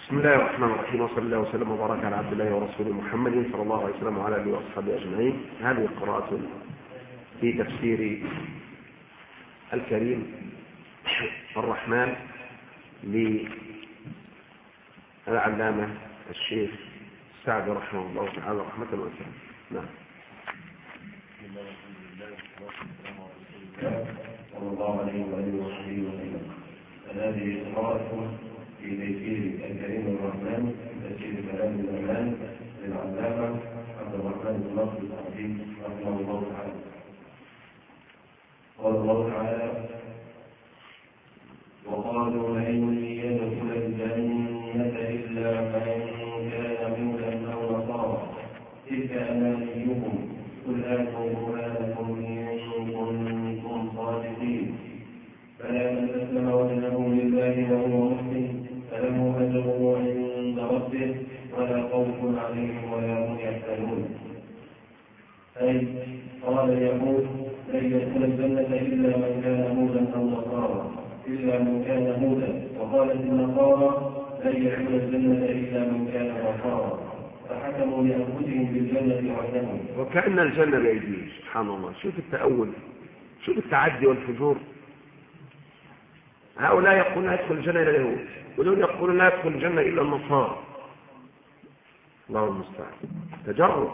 بسم الله الرحمن الرحيم، وصلى الله وسلم وبارك على عبد الله ورسوله محمد صلى الله عليه وسلم وعلى اله واصحابه اجمعين. هذه قراءة في تفسير الكريم الرحمن للعلامة الشيخ سعد رحمه الله تعالى رحمة واسعة. نعم. صلى الله عليه وآله وصحبه وسلم. هذه قراءة في تفسير الكريم الرحمن تفسير كلام الأمان للعلامة عبد الرحمن بن ناصر السعدي رحمه الله تعالى. قال الله تعالى: وقالوا لن يدخل الجنة إلا من كان هودا أو نصارى تلك أمانيهم قل هاتوا برهانكم إن كنتم صادقين فلا من أسلم وجهه لله وهو محسن فله أجره عند ربه ولا خوف عليهم ولا هم يحزنون. أي قال اليهود لن يدخل الجنة إلا من كان هودا أو نصارى إلا من كان هودا، وقالت النصارى لن يدخل الجنة إلا من كان نصارى فحكموا لأنفسهم بالجنة وحدهم. وكأن الجنة بأيديهم. سبحان الله، شوف التأول، شوف التعدي والفجور. هؤلاء يقولون لا يدخل الجنة إلا اليهود، ودول يقولون لا يدخل الجنة إلا النصارى. الله المستعان، تجرب.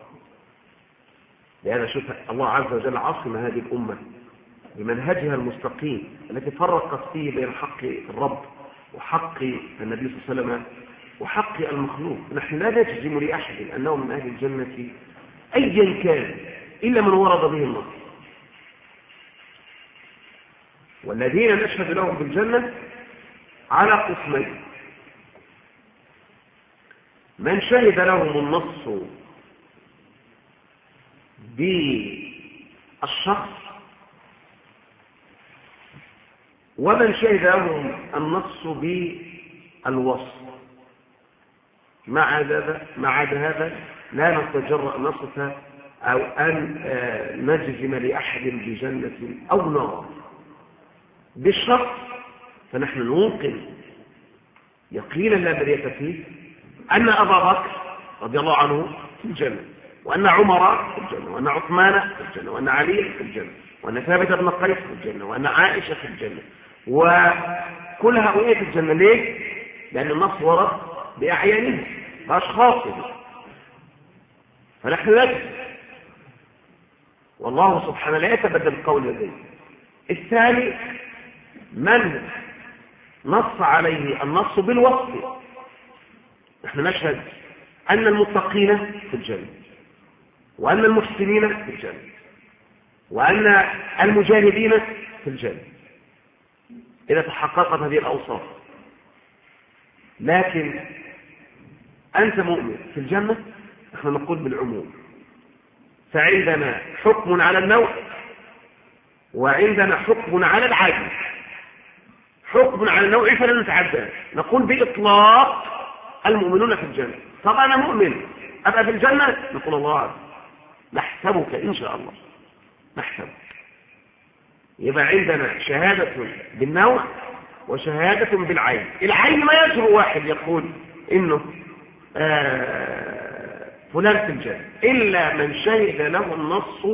لأن شوف الله عز وجل عصم هذه الأمة بمنهجها المستقيم التي فرقت فيه بين حق الرب وحق النبي صلى الله عليه وسلم وحق المخلوق. نحن لا نجزم لأحد أنه من أهل الجنة أيا كان إلا من ورد به النص. والذين نشهد لهم بالجنة على قسمين: من شهد لهم النص بالشخص، ومن شهد لهم النص بالوصف. مع هذا لا نتجرأ نصف أو أن نجزم لأحد بجنة أو نار. بالشرط فنحن نوقن يقينا لا مرية فيه أن أبا بكر رضي الله عنه في الجنة، وأن عمر في الجنة، وأن عثمان في الجنة، وأن علي في الجنة، وأن ثابت بن قيس في الجنة، وأن عائشة في الجنة، وكل هؤلاء في الجنة. ليه؟ لأن النص ورد بأعيانهم بأشخاصهم، فنحن نجد. والله سبحانه لا يتبدل القول لديه. الثاني من نص عليه النص بالوصف. نحن نشهد أن المتقين في الجنة، وأن المحسنين في الجنة، وأن المجاهدين في الجنة إذا تحققت هذه الأوصاف. لكن أنت مؤمن في الجنة، نحن نقول بالعموم. فعندنا حكم على النوع، وعندنا حكم على العدل. حكم على النوع فلا نتعدى، نقول بإطلاق المؤمنون في الجنة. طب أنا مؤمن أبقى في الجنة، نقول الله عز نحسبك إن شاء الله، نحسبك. يبقى عندنا شهادة بالنوع وشهادة بالعين. العين ما يجرؤ واحد يقول إنه فلان في الجنة إلا من شهد له النص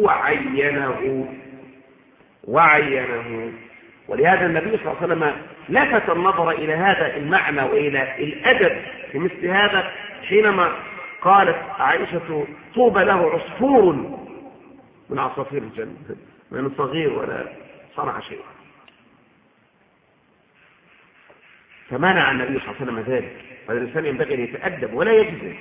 وعينه. ولهذا النبي صلى الله عليه وسلم لفت النظر إلى هذا المعنى وإلى الأدب في مثل هذا حينما قالت عائشة: طوبى له عصفور من عصافير الجنة، من صغير ولا صنع شيء. فمنع النبي صلى الله عليه وسلم ذلك. فالإنسان ينبغي أن يتأدب ولا يجزم.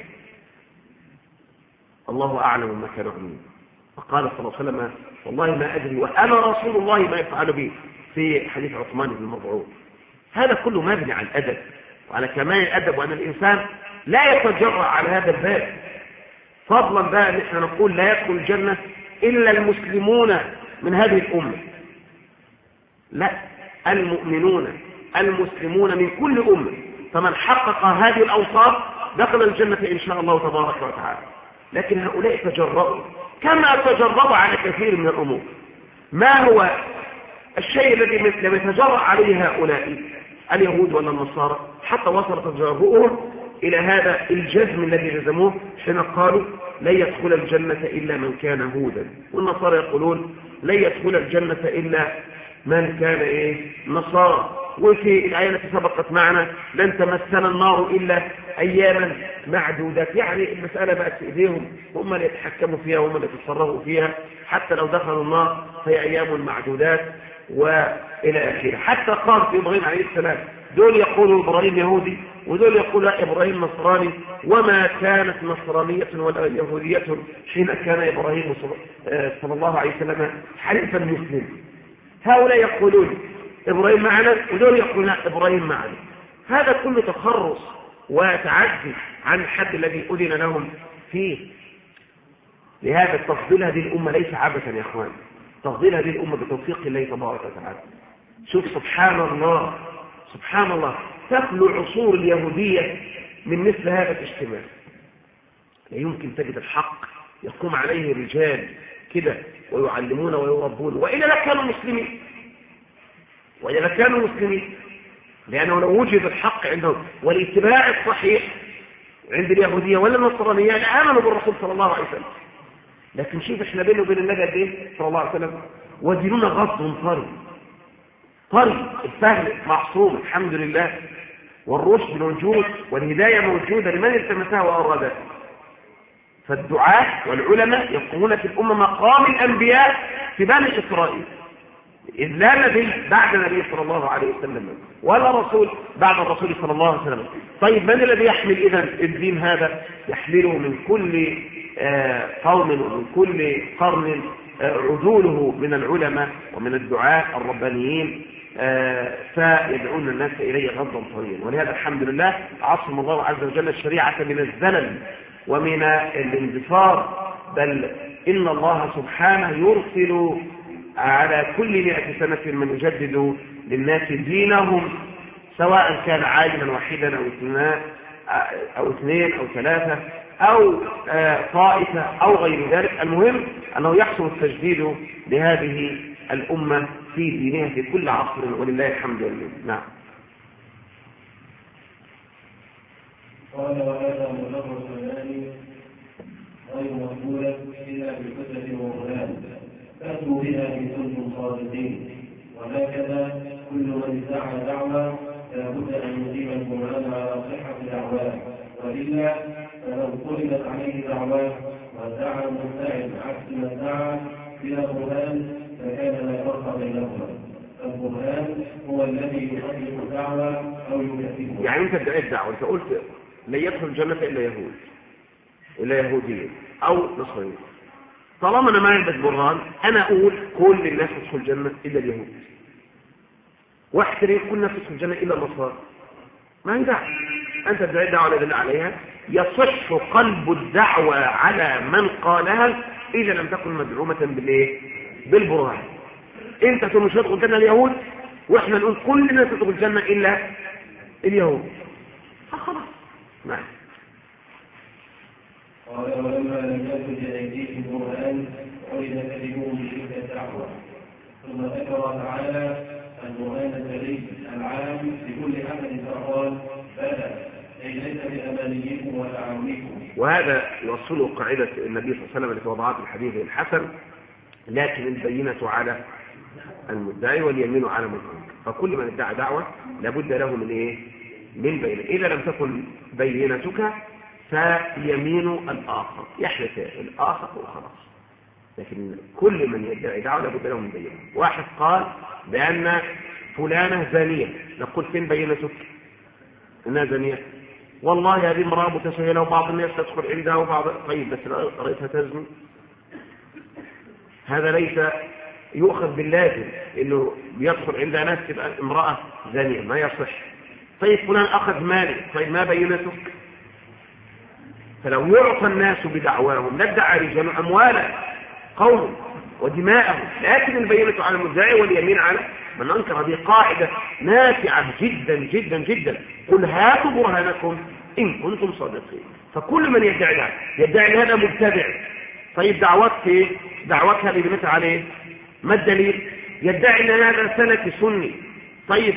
الله أعلم ما كانوا عمين. فقال صلى الله عليه وسلم: والله ما أدري وأنا رسول الله ما يفعل به، في حديث عثمان بن مظعون. هذا كله مبني على الأدب وعلى كمال الأدب، وأن الإنسان لا يتجرأ على هذا الباب. فضلا بقى نحن نقول لا يدخل الجنة إلا المسلمون من هذه الأمة. لا، المؤمنون المسلمون من كل أمة. فمن حقق هذه الأوصاف دخل الجنة إن شاء الله تبارك وتعالى. لكن هؤلاء تجربوا كما تجربوا على كثير من الأمور. ما هو الشيء الذي لم يتجرأ عليه هؤلاء؟ اليهود ولا النصارى، حتى وصلت جرؤهم إلى هذا الجزم الذي جزموه حين قالوا لن يدخل الجنة إلا من كان هودا، والنصارى يقولون لن يدخل الجنة إلا من كان نصارى. وفي الآية التي سبقت معنا لن تمسنا النار إلا أياما معدودات، يعني المسألة بقت في إيديهم، هم اللي يتحكموا فيها وهم اللي يتصرفوا فيها، حتى لو دخلوا النار فهي أيام معدودات وإلى آخره. حتى قال في إبراهيم عليه السلام دول يقولوا إبراهيم يهودي ودول يقولوا إبراهيم نصراني، وما كانت نصرانية ولا يهودية حين كان إبراهيم صلى الله عليه وسلم حليفا مسلم. هؤلاء يقولون إبراهيم معنا ودول يقولون إبراهيم معنا. هذا كله تخرص وتعدي عن الحد الذي أذن لهم فيه. لهذا تفضيل هذه الأمة ليس عبثا يا أخوان، تفضيل هذه الأمة بتوفيق الله تبارك وتعالى. شوف سبحان الله سبحان الله، تخلو عصور اليهودية من مثل هذا الاجتماع. لا يمكن تجد الحق يقوم عليه رجال كده ويعلمون ويربون، وإلا لكانوا مسلمين، وإلا كانوا مسلمين، لأنه لو وجد الحق عندهم والاتباع الصحيح عند اليهودية ولا النصرانية لآمنوا بالرسول صلى الله عليه وسلم. لكن شوف احنا بينه وبين النبي قد ايه صلى الله عليه وسلم، وديننا غض طري، الفهم معصوم الحمد لله، والرشد موجود والهداية موجودة لمن التمسها وأرادها. فالدعاة والعلماء يقومون في الأمة مقام الأنبياء في بني إسرائيل، إذ لا نبي بعد النبي صلى الله عليه وسلم ولا رسول بعد الرسول صلى الله عليه وسلم. طيب من الذي يحمل إذن الدين هذا؟ يحمله من كل قوم ومن كل قرن عدوله من العلماء ومن الدعاة الربانيين، فيدعون الناس إليه غضا طريا. ولهذا الحمد لله عصم الله عز وجل الشريعة من الزلل ومن الاندثار، بل إن الله سبحانه يرسل على كل 100 سنة من يجدد للناس دينهم، سواء كان عالما واحدا أو اثنين أو ثلاثة أو طائفة أو غير ذلك. المهم أنه يحصل التجديد لهذه الأمة في دينها في كل عصر، ولله الحمد لله. نعم. قال وهذا مجرد ثاني غير مقبولة إلا بحجة وبرهان فأتوا بها إن كنتم صادقين. وهكذا كل من ادعى دعوة لابد أن يقيم البرهان على صحة دعواه، وإلا فلو قلبت عليه دعواه وادعى المدعي عكس ما ادعى بلا برهان فكان لا فرق بينهما. البرهان هو الذي يحقق الدعوة أو يكذبها. يعني أنت ادعيت دعوة، أنت قلت لا يدخل الجنة إلا يهود إلا يهوديين أو نصرانيين. طالما أنا معي برهان أنا أقول كل الناس تدخل الجنة إلا اليهود، واحترم كل الناس تدخل الجنة إلا النصارى. ما ينفع. أنت ادعيت دعوة لا يدل عليها، يصح قلب الدعوة على من قالها إذا لم تكن مدعومة بالبرهان. أنت تقول مش هتدخل الجنة اليهود، وإحنا نقول كل الناس تدخل الجنة إلا اليهود، خلاص. نعم. قال ولما لم يكن لأيديهم برهان عرف كلمهم بتلك الدعوة. ثم ذكر تعالى البرهان الجلي العام لكل أحد فقال بلى أي ليس بأمانيكم ولا عونكم. وهذا يوصله قاعدة النبي صلى الله عليه وسلم التي وضعها في الحديث الحسن: لكن البينة على المدعي واليمين على المنكر. فكل من ادعى دعوة لابد له من من بينة. إذا لم تكن بينتك فيمين الآخر، يحلف الآخر وخلاص. لكن كل من يدعي دعوة لابد له من بينة. واحد قال بأن فلانة زانية، نقول فين بينتك انها زانية؟ والله هذه امرأة متساهلة وبعض الناس تدخل عندها وبعض. طيب بس رأيتها تزني؟ هذا ليس يؤخذ باللازم انه بيدخل عندها ناس تبقى امرأة زانية، ما يصح. طيب فلان اخذ مالي، طيب ما بينتك؟ فلو يعطى الناس بدعواهم لادعى رجال اموالا قوم ودماءهم، لكن البينة على المدعي واليمين على من انكر. هذه قاعدة نافعة جدا جدا جدا. قل هاتوا برهانكم ان كنتم صادقين. فكل من يدعي هذا مبتدع. طيب دعوتها بينتها عليه ما الدليل؟ يدعي ان هذا سلفي سني. طيب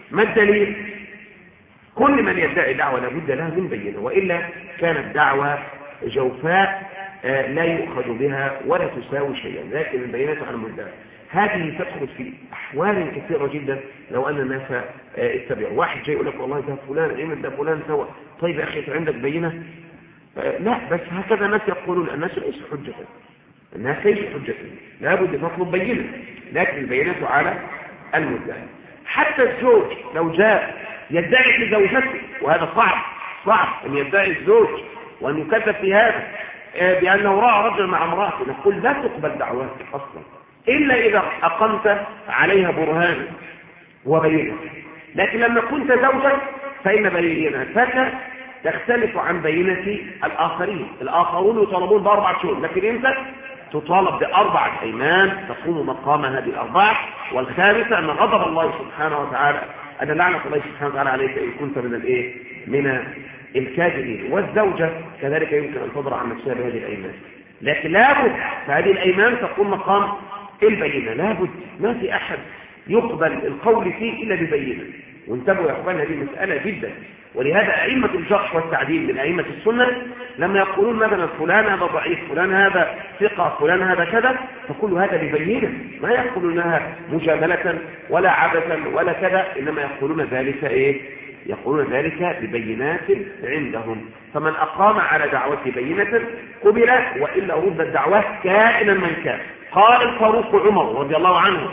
ما الدليل؟ كل من يدعي دعوة لابد لها من بينة، وإلا كانت دعوة جوفاء لا يؤخذ بها ولا تساوي شيئا، لكن البينات على المدعي هذه تدخل في أحوال كثيرة جدا لو أن الناس اتبعوا. واحد جاي يقول لك والله ده فلان ده فلان سوى، طيب يا أخي عندك بينة؟ لا، بس هكذا الناس يقولون، الناس ليس حجة، الناس ليس حجة، لابد تطلب بينة، لكن البينة على المدعي. حتى الزوج لو جاء يدعي لزوجته، وهذا صعب أن يدعي الزوج وأن يكذب في هذا بأنه رأى رجل مع امرأته، نقول لا تقبل دعواتك أصلا إلا إذا أقمت عليها برهانا وبينة. لكن لما كنت زوجا فإن بينتك تختلف عن بينة الآخرين. الآخرون يطالبون ب4 شهور، لكن أنت تطالب ب4 أيمان تقوم مقام هذه ال4. والخامسة أن غضب الله سبحانه وتعالى، أن لعنة الله سبحانه وتعالى عليك إن كنت من الكاذبين. والزوجة كذلك يمكن أن تضرع عن نفسها بهذه الأيمان، لكن لابد فهذه الأيمان تقوم مقام البينة، لابد، ما في أحد يقبل القول فيه إلا ببينة. وانتبهوا يا أخوان، هذه مسألة جدا. ولهذا أئمة الجرح والتعديل من أئمة السنة لما يقولون مثلا فلان هذا ضعيف، فلان هذا ثقة، فلان هذا كذا، فكل هذا ببينة، ما يقولونها مجاملة ولا عبثا ولا كذا، إنما يقولون ذلك يقولون ذلك ببينات عندهم. فمن أقام على دعوته بينة قبل، وإلا رد الدعوات كائنا من كان. قال الفاروق عمر رضي الله عنه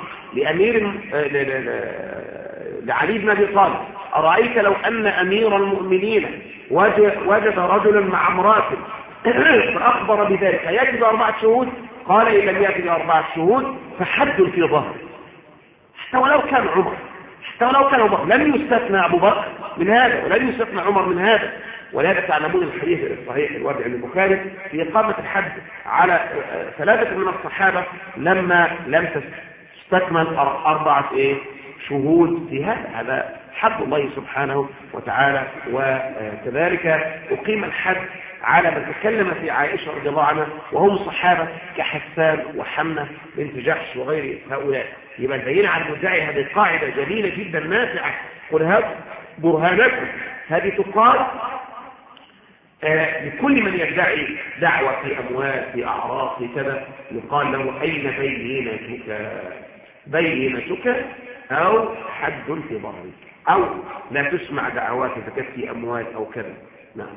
لعلي بن أبي طالب: أرأيت لو أن أمير المؤمنين وجد رجلا مع امرأة فأخبر بذلك يجب 4 شهود؟ قال: إن لم يجد 4 شهود فحد في ظهر. حتى ولو كان عمر، حتى ولو كان أبو بكر، لم يستثنى أبو بكر من هذا ولم يستثنى عمر من هذا. ولهذا تعلمون الحديث الصحيح الوارد عند البخاري في إقامة الحد على 3 من الصحابة لما لم تستكمل 4 شهود في هذا حد الله سبحانه وتعالى. وكذلك أقيم الحد على من تكلم في عائشة رضي الله عنها وهم صحابة كحسان وحمنة بنت جحش وغير هؤلاء. يبقى البينة على المدعي هذه قاعدة جميلة جدا نافعة. قل هات برهانكم، هذه تقال لكل من يدعي دعوة في أموال في أعراض في كذا، يقال له: أين بينتك أو حد في ظهرك، أو لا تسمع دعواتك في أموال أو كذا. نعم.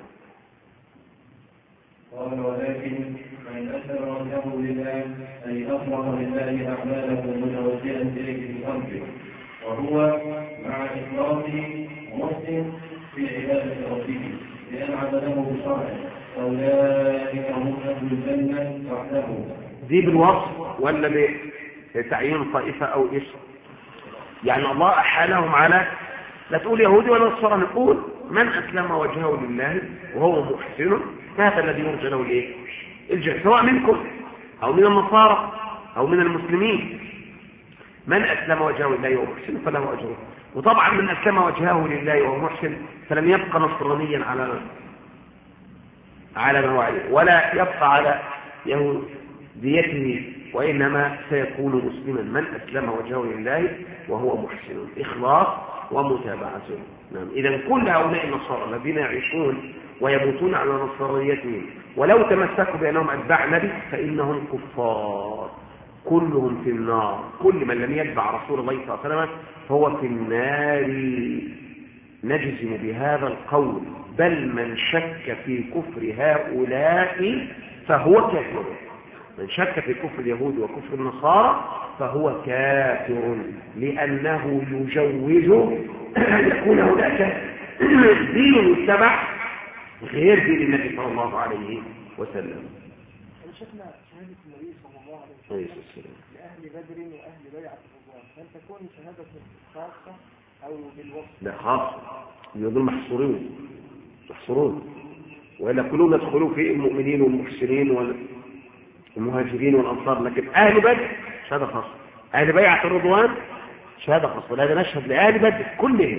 قال: ولكن من أسر وجهه لله أي أصرف لله أعماله متوجها إليه بقلبه، وهو مع إخلاصه محسن في عبادة ربه لأن عبده بشرعه، أولئك هم أهل الجنة وحده. دي بالوصف ولا بتعيين طائفة أو اسم؟ يعني الله أحالهم على، لا تقول يهودي ولا نصارى، نقول من أسلم وجهه لله وهو محسن فهذا الذي يرجى له الجنة، سواء منكم أو من النصارى أو من المسلمين. من أسلم وجهه لله وهو محسن فله أجره. وطبعا من أسلم وجهه لله وهو محسن فلم يبقى نصرانيا على موعده، ولا يبقى على يهوديته، وإنما سيكون مسلما من أسلم وجهه لله وهو محسن، إخلاص ومتابعة. نعم. إذا كل هؤلاء النصارى الذين يعيشون ويموتون على نصرانيتهم ولو تمسكوا بأنهم أتباع نبي فإنهم كفار، كلهم في النار. كل من لم يتبع رسول الله صلى الله عليه وسلم فهو في النار، نجزم بهذا القول. بل من شك في كفر هؤلاء فهو كافر. من شك في كفر اليهود وكفر النصارى فهو كافر، لأنه يجوز أن يكون هناك دين يتبع غير دين النبي صلى الله عليه وسلم. شفنا شهادة النبي صلى الله عليه وسلم لأهل بدر وأهل بيعة الرضوان، هل تكون شهادة خاصة أو بالوصف؟ لا، خاصة. يقول محصورون، وإلا كلهم يدخلوا في المؤمنين والمحسنين والمهاجرين والأنصار. لكن أهل بدر شهادة خاصة، أهل بيعة الرضوان شهادة خاصة. ولهذا نشهد لأهل بدر كلهم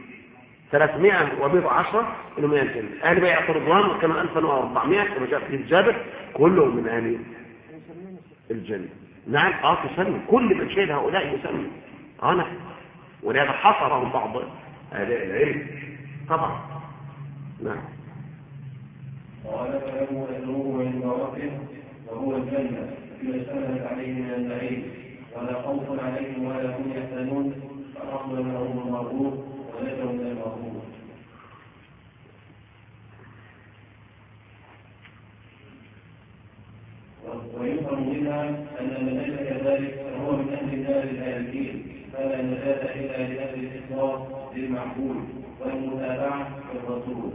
310 إنهم من الجنة. أهل بيعة الرضوان وكانوا 1400 كما جاء في الجابر كلهم من أهل الجنة. نعم. تسمي كل من شهد هؤلاء يسمي. نعم. ولهذا حصرهم بعض أهل العلم طبعا. نعم. قال فله أجره عند ربه وهو الجنة بما اشتملت عليه من النعيم ولا خوف عليهم ولا هم يحزنون فأصل لهم المغرور ونجوا من المغرور. ويفهم منها أن من أجل كذلك فهو من أهل النار الهالكين فلا نجاة إلا لأهل الإخلاص للمعقول والمتابعة للرسول.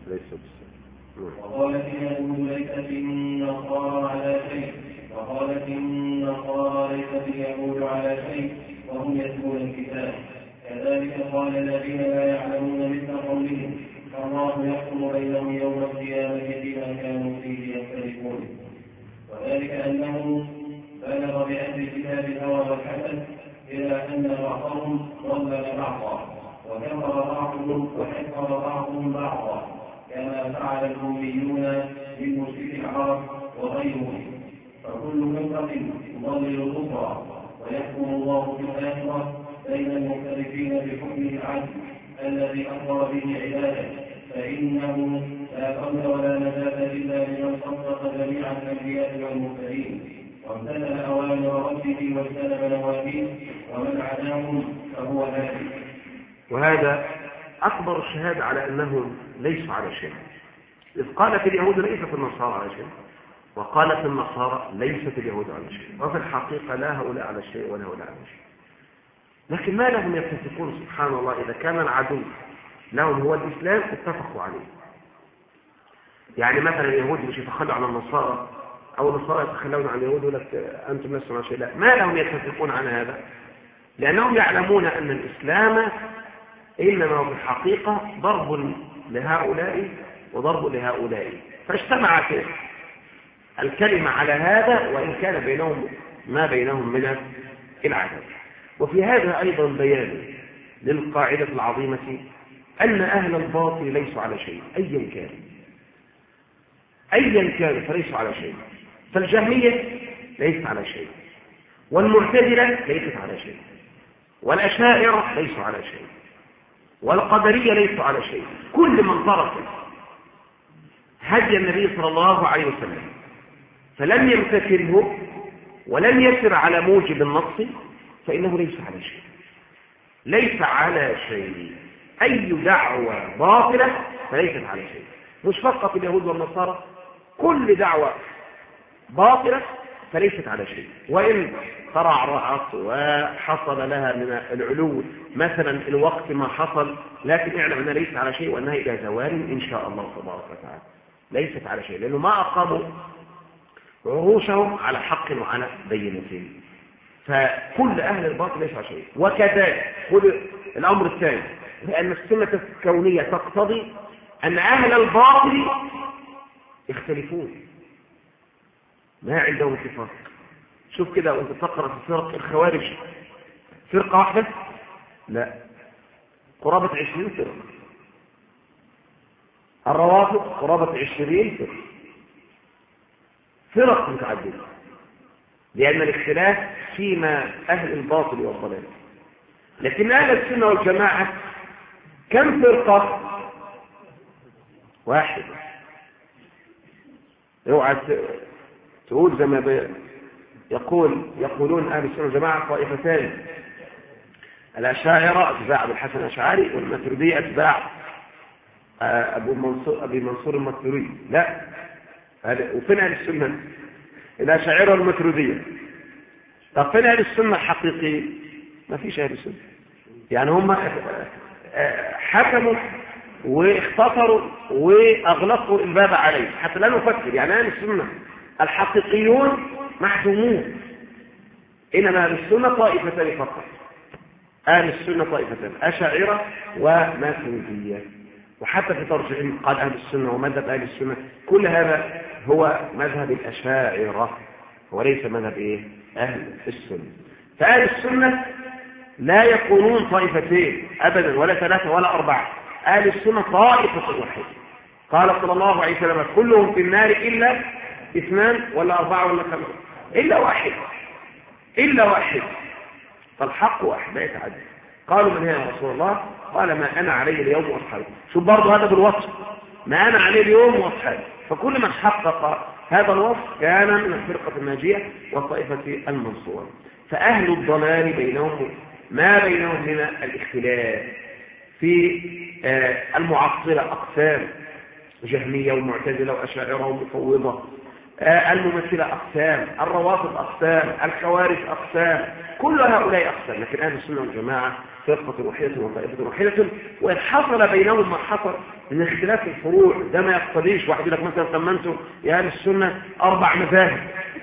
وقالت اليهود ليست النصارى على شيء وقالت النصارى ليست اليهود على شيء وهم يتلون الكتاب كذلك قال الذين لا يعلمون مثل قولهم فالله يحكم بينهم يوم القيامة فيما كانوا فيه يختلفون. وذلك أنه بلغ بأهل الكتاب الهوى والحسد إلى أن بعضهم ضلل بعضا وكفر بعضهم وحفر بعضهم بعضا كما فعل الأميون بالمشرك العرب وغيرهم. فكل فرقة تضلل الأخرى ويحكم الله في الآخرة بين المختلفين بحكمه العدل الذي أخبر به عباده فإنه لا قول ولا نجاة إلا لمن صدق جميع الأنبياء والمرسلين وامتثل أوامر ربه واجتنب نواهيه ومن عداهم فهو هادي. وهذا أكبر الشهادة على أنهم ليسوا على شيء. إذ قالت اليهود ليست النصارى على شيء وقالت النصارى ليست اليهود على شيء وفي الحقيقة لا هؤلاء على شيء ولا هؤلاء على شيء. لكن ما لهم يتفقون سبحان الله إذا كان العدو لهم هو الإسلام اتفقوا عليه. يعني مثلا اليهود مش يتخلوا عن النصارى أو النصارى يتخلون عن اليهود يقول لك أنتم لستم على شيء. لا، ما لهم يتفقون عن هذا لأنهم يعلمون أن الإسلام إنما هو في الحقيقة ضرب لهؤلاء وضرب لهؤلاء فاجتمعت الكلمة على هذا وإن كان بينهم ما بينهم من العدد. وفي هذا أيضا بيان للقاعدة العظيمة أن أهل الباطل ليسوا على شيء أيا كان فليسوا على شيء. فالجهمية ليست على شيء والمعتزلة ليست على شيء والأشاعرة ليسوا على شيء والقدرية ليسوا على شيء. كل من ترك هدي النبي صلى الله عليه وسلم فلم يمتثله ولم يسر على موجب النص فإنه ليس على شيء. ليس على شيء. أي دعوة باطلة فليست على شيء. مش فقط اليهود والنصارى، كل دعوة باطلة فليست على شيء. وإن ترعرعت وحصل لها من العلو مثلا الوقت ما حصل، لكن اعلم أنها ليست على شيء وأنها إلى زوال إن شاء الله تبارك وتعالى. ليست على شيء لأنه ما أقاموا عروشهم على حق وعلى بينة. فكل أهل الباطل ليس على شيء. وكذلك كل الأمر الثاني لأن السنة الكونية تقتضي أن أهل الباطل يختلفون ما عندهم اتفاق. شوف كده وانت تقرأ في فرق الخوارج فرقة واحدة؟ لا، قرابة 20 فرقة. الروافض قرابة 20 فرقة. فرق متعددة لأن الاختلاف فيما أهل الباطل والضلال. لكن أهل السنة والجماعة كم فرقة؟ واحدة. اوعى تقول زي ما يقولون أهل السنة والجماعة طائفتان، الأشاعرة أتباع أبي الحسن الأشعري والماتريدية أتباع أبي منصور الماتريدي. لا، وفين أهل السنة؟ الأشاعرة والماتريدية. طب فين أهل السنة الحقيقي؟ ما فيش أهل السنة. يعني هم حكموا واختصروا وأغلقوا الباب عليه حتى لا نفكر. يعني أهل السنة الحقيقيون محكومون، إنما أهل السنة طائفتان فقط. أهل السنة طائفتان أشاعرة وماتريدية. وحتى في ترجيحهم قال أهل السنة ومذهب أهل السنة، كل هذا هو مذهب الأشاعرة وليس مذهب أهل السنة. فأهل السنة لا يكونون طائفتين أبدا ولا ثلاثة ولا أربعة. أهل السنة طائفة واحدة. قال صلى الله عليه وسلم كلهم في النار إلا 2 ولا 4 ولا 5 إلا واحد. فالحق واحد لا يتعدد. قالوا من هي يا رسول الله؟ قال ما أنا عليه اليوم وأصحابي. شوف برضه هذا بالوصف، ما أنا عليه اليوم وأصحابي. فكل من حقق هذا الوصف كان من الفرقة الناجية والطائفة المنصورة. فأهل الضلال بينهم ما بينهم من الاختلاف في المعطلة أقسام، جهمية ومعتزلة وأشاعرة ومفوضة، الممثلة أقسام، الروافض أقسام، الخوارج أقسام، كل هؤلاء أقسام. لكن أهل السنة والجماعة فرقة واحدة وطائفة واحدة، وإن حصل بينهم ما حصل من اختلاف الفروع ده ما يقتضيش واحد يقول لك مثلا طب ما انتم يا أهل السنة 4 مذاهب،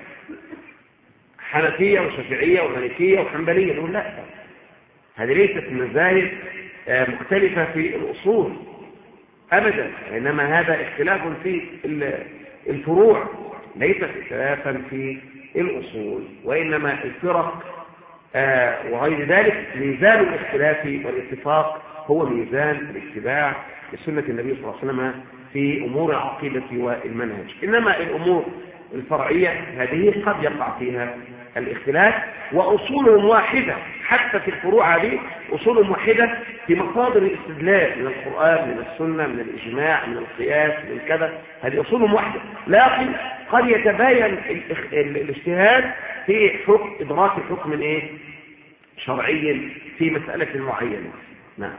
حنفية وشافعية ومالكية وحنبلية، نقول لا، هذه ليست مذاهب مختلفة في الأصول أبدا، إنما هذا اختلاف في الفروع، ليس اختلافا في الأصول، وإنما الفرق وغير ذلك. ميزان الاختلاف والاتفاق هو ميزان الاتباع لسنة النبي صلى الله عليه وسلم في أمور العقيدة والمنهج. إنما الأمور الفرعية هذه قد يقع فيها الاختلاف، وأصولهم واحدة، حتى في الفروع هذه أصولهم واحدة في مصادر الاستدلال من القرآن، من السنة، من الإجماع، من القياس، من كذا، هذه أصولهم واحدة. لكن قد يتباين الاجتهاد في حكم إدراك حكم شرعي في مسألة معينة. نعم.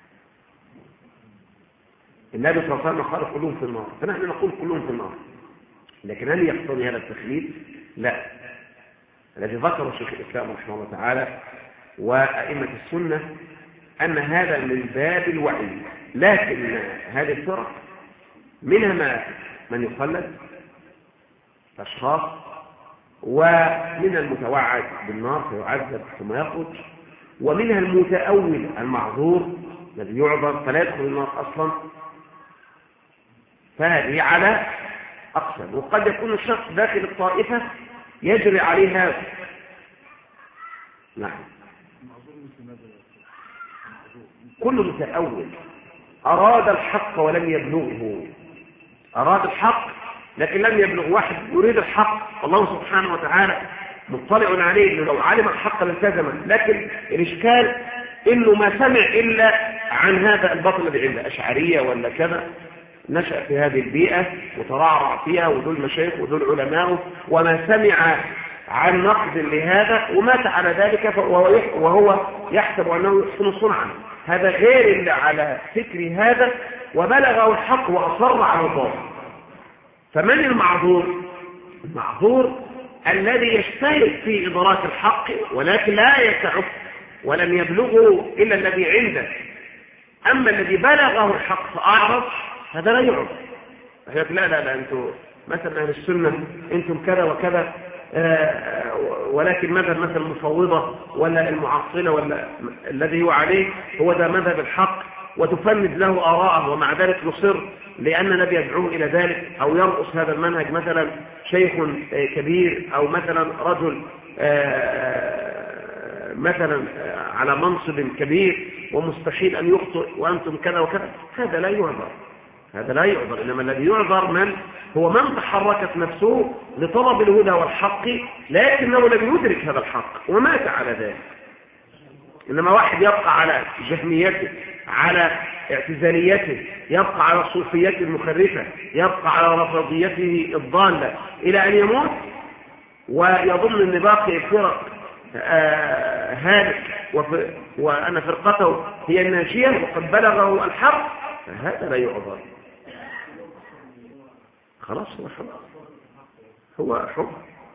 النبي صلى الله عليه وسلم قال كلهم في النار، فنحن نقول كلهم في النار، لكن هل يقتضي هذا التخليد؟ لا. الذي ذكره شيخ الإسلام رحمه الله تعالى وأئمة السنة أن هذا من باب الوعي، لكن هذه الفرق منها من يخلد أشخاص، ومن المتوعد بالنار فيعذب ثم يخرج، ومنها المتأول المعذور الذي يعذر فلا يدخل النار أصلا. فهذه على أقسام، وقد يكون الشخص داخل الطائفة يجري عليه هذا. نعم. كل متأول أراد الحق ولم يبلغه، أراد الحق لكن لم يبلغ. واحد يريد الحق والله سبحانه وتعالى مطلع عليه انه لو علم الحق لالتزمه، لكن الاشكال انه ما سمع الا عن هذا الباطل الذي عنده، اشعريه ولا كذا، نشأ في هذه البيئه وترعرع فيها، ودول مشايخ ودول علماء، وما سمع عن نقد لهذا ومات على ذلك، وهو يحسب انه يحسن صنعا. هذا غير اللي على فكر هذا وبلغه الحق واصر على الباطل. فمن المعذور؟ المعذور الذي يجتهد في إدراك الحق ولكن لا يسعه ولم يبلغه إلا الذي عنده. أما الذي بلغه الحق فأعرض هذا لا يعرض. لا أنتم مثلا أهل السنة أنتم كذا وكذا، ولكن مذهب مثلا المفوضة ولا المعطلة ولا الذي هو عليه هو ده مذهب الحق، وتفند له آراءه، ومع ذلك يصر لأن النبي يدعوه إلى ذلك، أو يرقص هذا المنهج مثلا شيخ كبير، أو مثلا رجل مثلا على منصب كبير ومستحيل أن يخطئ وأنتم كذا وكذا. هذا لا يعذر، هذا لا يعذر. إنما الذي يعذر من هو من تحركت نفسه لطلب الهدى والحق لكنه لم يدرك هذا الحق ومات على ذلك. إنما واحد يبقى على جهميته، على اعتزاليته، يبقى على صوفيته المخرفة، يبقى على رفضيته الضالة إلى أن يموت، ويظن أن باقي الفرق هالك وأن فرقته هي الناجية وقد بلغه الحق، فهذا لا يعذر. خلاص هو حر، هو حر،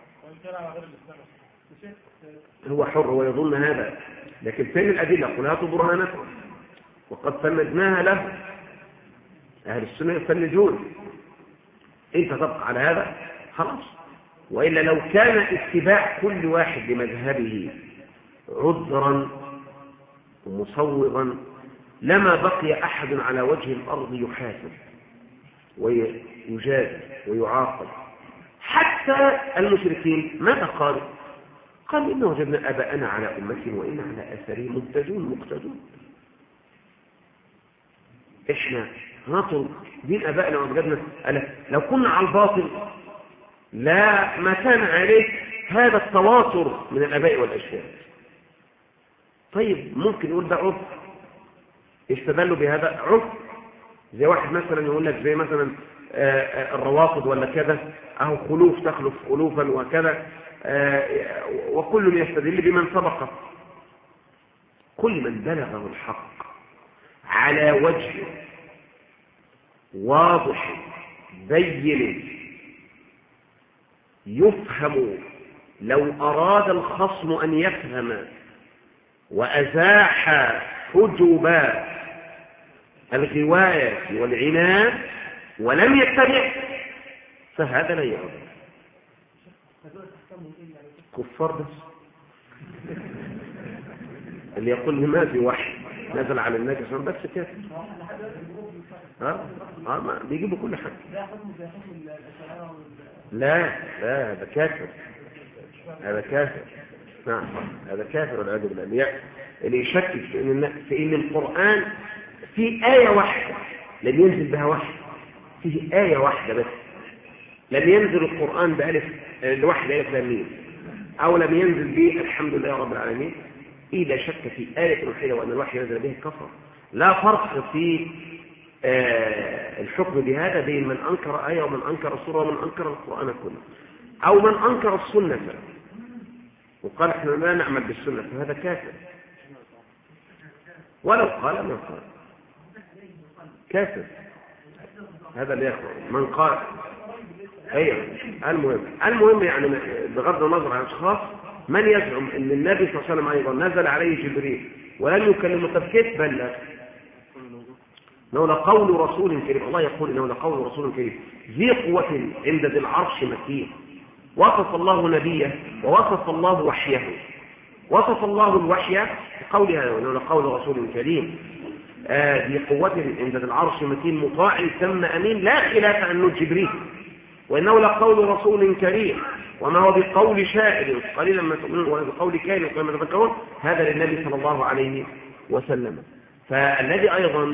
هو حر ويظن هذا. لكن فين الأدلة؟ قل هاتوا برهانكم، وقد فندناها له. أهل السنة يفندون، أنت تبقى على هذا خلاص. وإلا لو كان اتباع كل واحد لمذهبه عذرا ومصوغا لما بقي أحد على وجه الأرض يحاسب ويجازى ويعاقب. حتى المشركين ماذا قالوا؟ قالوا إن وجدنا آباءنا على أمة وإن على أثرهم مقتدون. إحنا نطلب دين آبائنا ووجدنا، لو كنا على الباطل ما كان عليه هذا التواتر من الآباء والأجداد. طيب ممكن يقول ده عرف، يستدلوا بهذا عرف. زي واحد مثلا يقول لك زي مثلا الروافض ولا كذا، اهو خلوف تخلف خلوفا وكذا، وكل يستدل بمن سبقه. كل من بلغه الحق على وجه واضح بين يفهم لو أراد الخصم أن يفهم وأزاح حجب الغواية والعناد ولم يتبع، فهذا لا يعود كفار. بس اللي يقول ما في وحي نزل على النبي صلى الله عليه وسلم بس كده، ما بيجيبوا كل حاجة. لا هذا كافر، هذا كافر. نعم هذا كافر والعياذ بالله. اللي يشكك في ان القرآن في آية واحدة لم ينزل بها وحي، فيه آية واحدة بس لم ينزل القرآن بألف الوحي بألف لام، أو لم ينزل به الحمد لله رب العالمين. إذا شك في آية واحدة وأن الوحي نزل به كفر. لا فرق في الحكم بهذا بين من أنكر آية ومن أنكر سورة ومن أنكر القرآن كله، أو من أنكر السنة وقال احنا لا نعمل بالسنة، فهذا كافر ولو قال ما قال كافر. هذا اللي يخبر من قال. ايوه المهم يعني بغض النظر عن الاشخاص، من يزعم ان النبي صلى الله عليه وسلم ايضا نزل عليه جبريل ولم يكلمه تفكيت بل لولا قول رسول كريم. الله يقول لولا قول رسول كريم ذي قوة عند ذي العرش مكين. وصف الله نبيه ووصف الله وحيه. وصف الله الوحي بقولها لولا قول رسول كريم ذي قوة عند ذي العرش مكين مطاع ثم أمين لا خلاف أنه جبريل، وإنه لقول رسول كريم وما هو بقول شاعر قليلا ما تؤمنون ولا بقول كاهن قليلا ما تذكرون. هذا للنبي صلى الله عليه وسلم. فالذي أيضا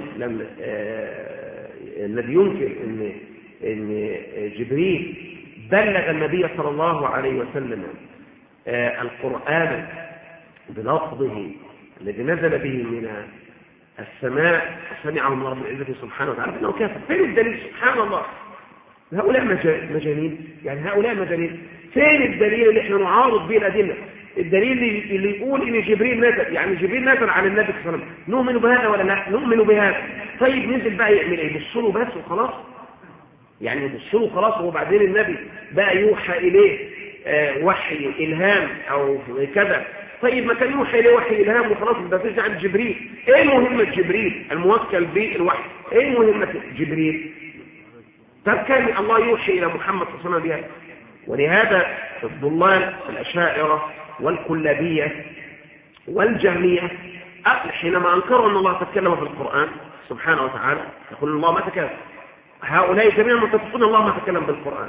الذي ينكر إن جبريل بلغ النبي صلى الله عليه وسلم القرآن بلفظه الذي نزل به من السماء سمعه من رب العزة سبحانه وتعالى إنه كافر. فين الدليل؟ سبحان الله، هؤلاء مجانين، يعني هؤلاء مجانين. فين الدليل اللي احنا نعارض به الأدلة؟ الدليل اللي يقول ان جبريل نزل، يعني جبريل نزل على النبي صلى الله عليه وسلم، نؤمن بهذا ولا لا؟ نؤمن بهذا. طيب نزل بقى يعمل ايه؟ يبصوا بس وخلاص، يعني يبصوا خلاص، وبعدين النبي بقى يوحى اليه وحي الهام او كذا. طيب ما كان يوحى اليه وحي الهام وخلاص، ده فيش عن جبريل. ايه مهمة جبريل الموكل بالوحي؟ ايه مهمة جبريل؟ طب كان الله يوحي الى محمد صلى الله عليه وسلم بها. ولهذا الضلال الاشاعرة والكلابية والجهمية حينما أنكروا أن الله تكلم في القرآن سبحانه وتعالى يقول الله ما تكلم. هؤلاء جميعا متفقون الله ما تكلم بالقرآن،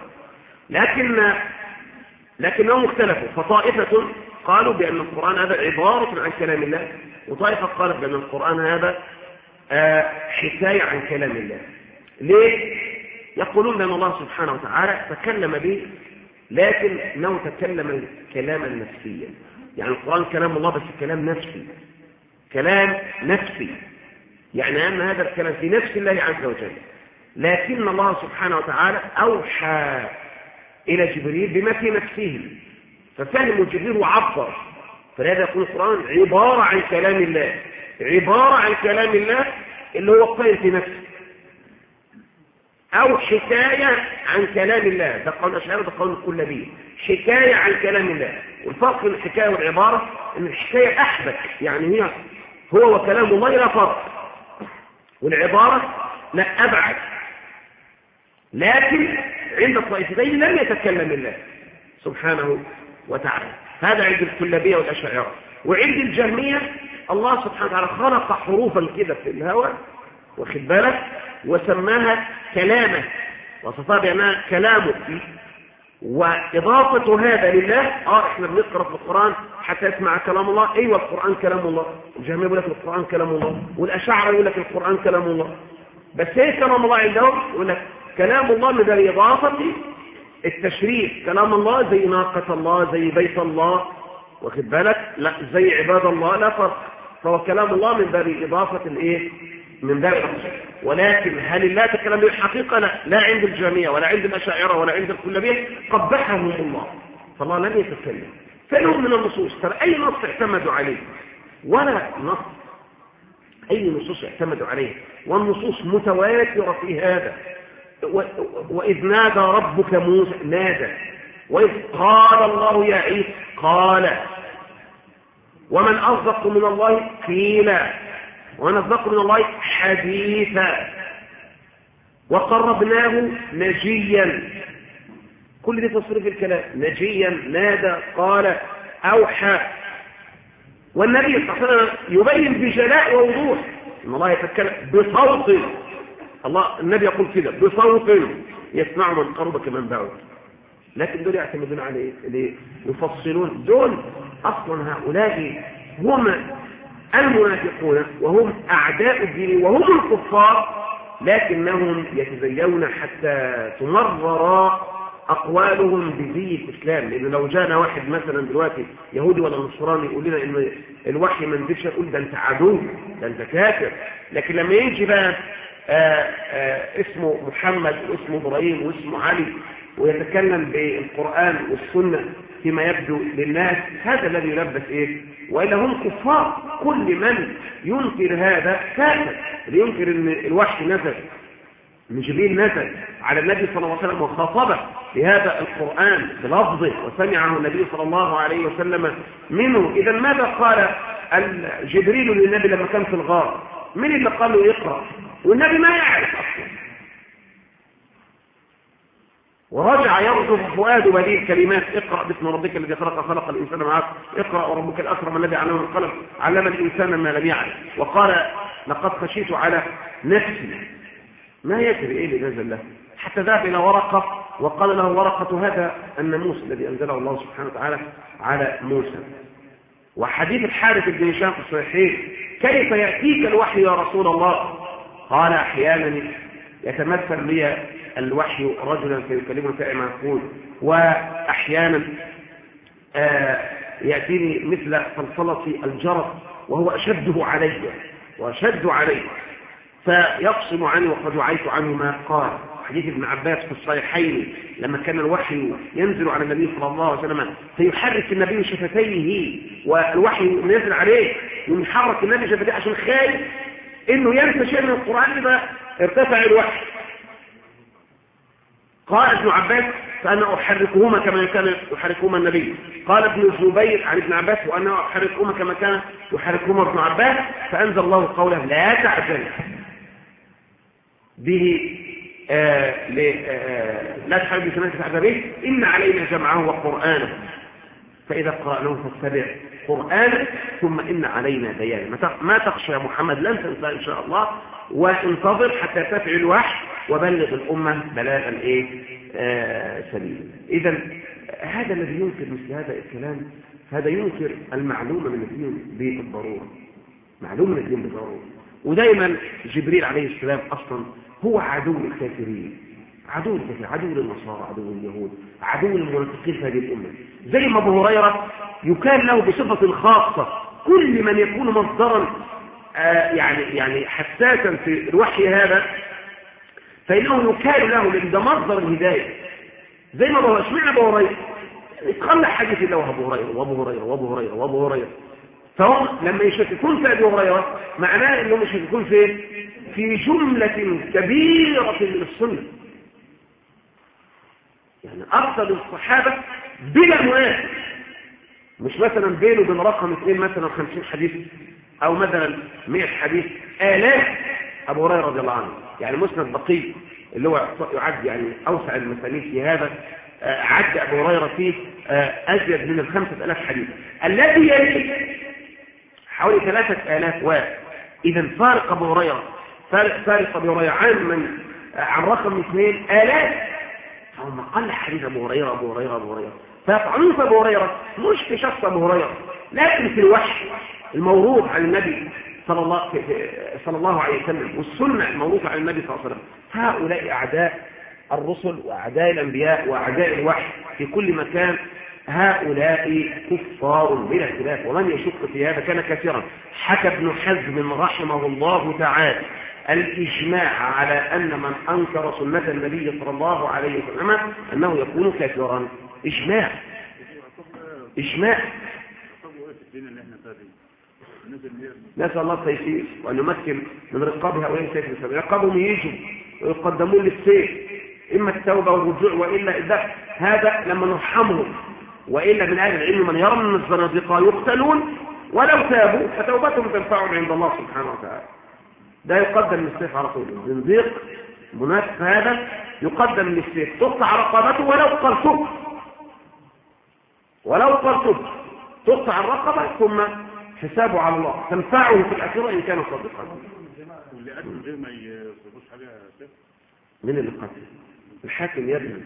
لكنهم اختلفوا. فطائفة قالوا بأن القرآن هذا عبارة عن كلام الله، وطائفة قالت بأن القرآن هذا حكاية عن كلام الله. ليه؟ يقولون بأن الله سبحانه وتعالى تكلم به لكنه تكلم كلاما نفسيا. يعني القرآن كلام الله بس كلام نفسي، كلام نفسي، يعني أن هذا الكلام في نفس الله عز وجل. لكن الله سبحانه وتعالى أوحى إلى جبريل بما في نفسه، ففهم جبريل وعبر. فلهذا يقول القرآن عبارة عن كلام الله، عبارة عن كلام الله اللي هو قيل في نفسه، أو حكاية عن كلام الله. ده قول الأشاعرة، ده قول الكلابية، حكاية عن كلام الله. والفرق بين الحكاية والعبارة أن الحكاية أحبك، يعني هو وكلام الله لا فرق، والعبارة لا أبعد. لكن عند الطائفتين لم يتكلم الله سبحانه وتعالى. هذا عند الكلابية والأشاعرة. وعند الجهمية الله سبحانه وتعالى خلق حروفا كده في الهواء، واخد بالك، وسماها كلامه، وصفها بأنها كلامه. وإضافة هذا لله، احنا بنقرأ في القرآن حتى يسمع كلام الله. ايوه القرآن كلام الله. الجهمية يقول لك القرآن كلام الله، والأشاعرة يقول لك القرآن كلام الله. بس ايه كلام الله عندهم؟ يقول لك كلام الله من الإضافة التشريف. كلام الله زي ناقة الله، زي بيت الله، واخد بالك، لا زي عباد الله، لا فرق. فهو كلام الله من باب إضافة الإيه؟ من باب الأصل. ولكن هل الله تكلم به الحقيقة؟ لا عند الجميع ولا عند الأشاعرة ولا عند الكلابية، قبحهم الله، فالله لم يتكلم. فلهم من النصوص، ترى أي نص اعتمدوا عليه ولا نص، أي نصوص اعتمدوا عليه، والنصوص متواترة في هذا. وإذ نادى ربك موسى، نادى، وإذ قال الله يا عيسى، قال، ومن أصدق من الله قيلا، ومن أصدق من الله حديثا، وقربناه نجيا. كل دي تصريف الكلام، نجيا، نادى، قال، أوحى. والنبي صلى الله عليه وسلم يبين بجلاء ووضوح ان الله يتكلم بصوت، الله النبي يقول كده بصوت يسمع من قربك من بعد. لكن دول يعتمدون على ايه؟ يفصلون. دول اصلا هؤلاء هم المنافقون وهم اعداء الدين وهم الكفار، لكنهم يتزيون حتى تمرر أقوالهم بزي الإسلام. لأنه لو جانا واحد مثلا دلوقتي يهودي ولا نصراني يقول لنا إن الوحي ما نزلش، نقول ده أنت عدو، ده أنت كافر. لكن لما يجي بقى اسمه محمد واسمه إبراهيم واسمه علي ويتكلم بالقرآن والسنة فيما يبدو للناس، هذا الذي يلبس إيه؟ وإلا هم كفار. كل من ينكر هذا كافر. اللي ينكر إن الوحي نزل من جبريل نزل على النبي صلى الله عليه وسلم وخاطبه بهذا القرآن بلفظه وسمعه النبي صلى الله عليه وسلم منه، إذا ماذا قال جبريل للنبي لما كان في الغار؟ من اللي قال له يقرأ؟ والنبي ما يعرف أصلا، ورجع يرجف فؤاده هذه الكلمات: اقرأ باسم ربك الذي خلق، خلق الإنسان معك، اقرأ وربك الأكرم الذي علمه القلم، علم الإنسان ما لم يعلم. وقال: لقد خشيت على نفسي. ما يدري ايه اللي نزل له، حتى ذهب الى ورقه وقال له ورقه: هذا الناموس الذي انزله الله سبحانه وتعالى على موسى. وحديث الحارث بن هشام في الصحيحين: كيف ياتيك الوحي يا رسول الله؟ قال: احيانا يتمثل لي الوحي رجلا فيكلمني فيما يقول، واحيانا ياتيني مثل صلصله الجرس وهو اشده علي فيقسم عني وقد وعيت عنه ما قال. حديث ابن عباس في الصحيحين لما كان الوحي ينزل على النبي صلى الله عليه وسلم فيحرك النبي شفتيه والوحي نزل عليه، يحرك النبي شفتيه عشان خايف انه ينسى شيء من القرآن اذا ارتفع الوحي. قال ابن عباس: فأنا أحركهما كما كان يحركهما النبي. قال ابن الزبير عن ابن عباس: وأنا أحركهما كما كان يحركهما ابن عباس. فأنزل الله قوله: لا تعجل به لا تحرك بسمانك تعجل به، إن علينا جمعه وقرآنه فإذا قرأناه فاتبع قرآنه ثم إن علينا بيانه. ما تخشى يا محمد، لن تنسى إن شاء الله، وانتظر حتى تفعل الوحي وبلغ الأمة بلاغا سليما. إذا هذا الذي ينكر مثل هذا الكلام هذا ينكر المعلومة من الدين بالضرورة، معلومة من الدين بالضرورة. ودائما جبريل عليه السلام أصلا هو عدو الكافرين، عدو الكافرين، عدو للنصارى، عدو اليهود، عدو المنافقين في هذه الأمة. زي ما أبو هريرة يكان له بصفة خاصة كل من يكون مصدرا يعني حساسا في الوحي هذا فإنه يكال له، لأن ده مصدر الهداية. زي ما هو اشمعنى أبو هريرة يتخلى حديث الله وأبو هريرة وأبو هريرة وأبو هريرة وأبو هريرة. فهم لما يشككون في أبو هريرة معناه أنهم يشككون في جملة كبيرة من السنة، يعني أكثر الصحابة بلا منافس، مش مثلا بينه وبين رقم 2 مثلا 50 حديث أو مثلا 100 حديث، آلاف. أبو هريرة رضي الله عنه يعني مسند بقي اللي هو يعد يعني أوسع المسانيد في هذا، عد أبو هريرة فيه أزيد من 5000 حديث. الذي يليه حوالي 3000 واحد. إذا فارق أبو هريرة عن رقم 2 آلاف. فهم قل حديث أبو هريرة. فيطعنون في أبو هريرة مش في شخص أبو هريرة، لكن في الوحي الموروث عن النبي صلى الله عليه وسلم والسنة الموروثة عن النبي صلى الله عليه وسلم. هؤلاء أعداء الرسل وأعداء الأنبياء وأعداء الوحي في كل مكان، هؤلاء كفار بلا خلاف، ومن يشك في هذا كان كثيرا. حكى ابن حزم رحمه الله تعالى الإجماع على أن من أنكر سنة النبي صلى الله عليه وسلم أنه يكون كافرا. إجماع. نسأل الله التيسير وأن يمكن من رقابها وإن سيف السبيل. رقابهم يجوا ويقدمون للسيف، إما التوبة والرجوع وإلا إذا هذا لما نرحمهم، وإلا من أهل العلم من يرى من الزنادقة يقتلون ولو تابوا فتوبتهم تنفعهم عند الله سبحانه وتعالى. ده يقدم للسيف على طول. الزنديق منافق هذا يقدم للسيف، تقطع رقبته ولو قرصته تقطع الرقبة ثم حسابه على الله، تنفعه في الآخرة إن كان صادقا. من اللي قتل؟ الحاكم يبني.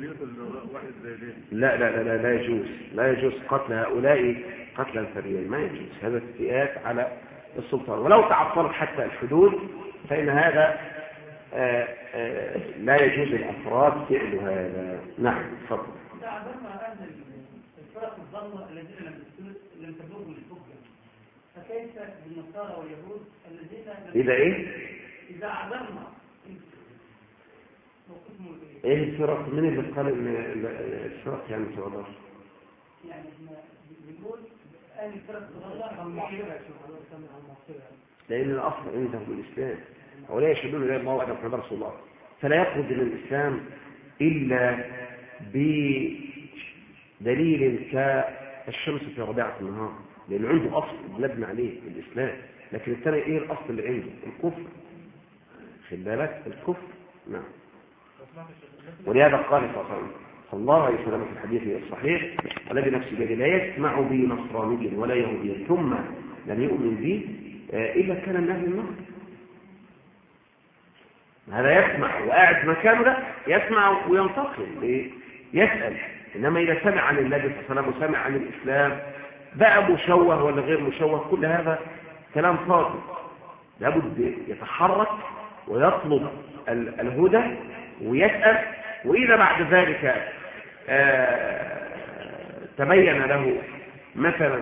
لا يجوز قتل هؤلاء قتلا ثريا، ما يجوز. هذا اتفاق على السلطان، ولو تعطلت حتى الحدود فإن هذا لا يجوز الأفراد فعل هذا. نعم تفضل. الفرق الظلمة الذين لم تبلغوا الحجة، فكيف بالنصارى واليهود الذين إذا عذرنا ايه الفرق؟ من اللي قال ان الفرق يعني تعذر؟ يعني بنقول أهل الفرق الظلمة لأن الأصل عندهم الإسلام، ولا يشهدون إلى الله وحده محمد رسول الله، فلا يخرج من الإسلام إلا بدليل كالشمس في ربيعة النهار، لأن عنده أصل بنبني عليه الإسلام. لكن الثاني إيه الأصل اللي عنده؟ الكفر. خد بالك الكفر. نعم. ولهذا قال صلى الله عليه وسلم في الحديث الصحيح: والذي نفسي بيده لا يسمع بي نصراني ولا يهودي ثم لم يؤمن بي إلا كان من أهل النار. هذا يسمع وقاعد مكانه، ده يسمع وينتقل يسأل. إنما إذا سمع عن النبي صلى الله عليه وسلم وسمع عن الإسلام بقى مشوه ولا غير مشوه، كل هذا كلام فاضي. لابد يتحرك ويطلب الهدى ويسأل، وإذا بعد ذلك تبين له مثلا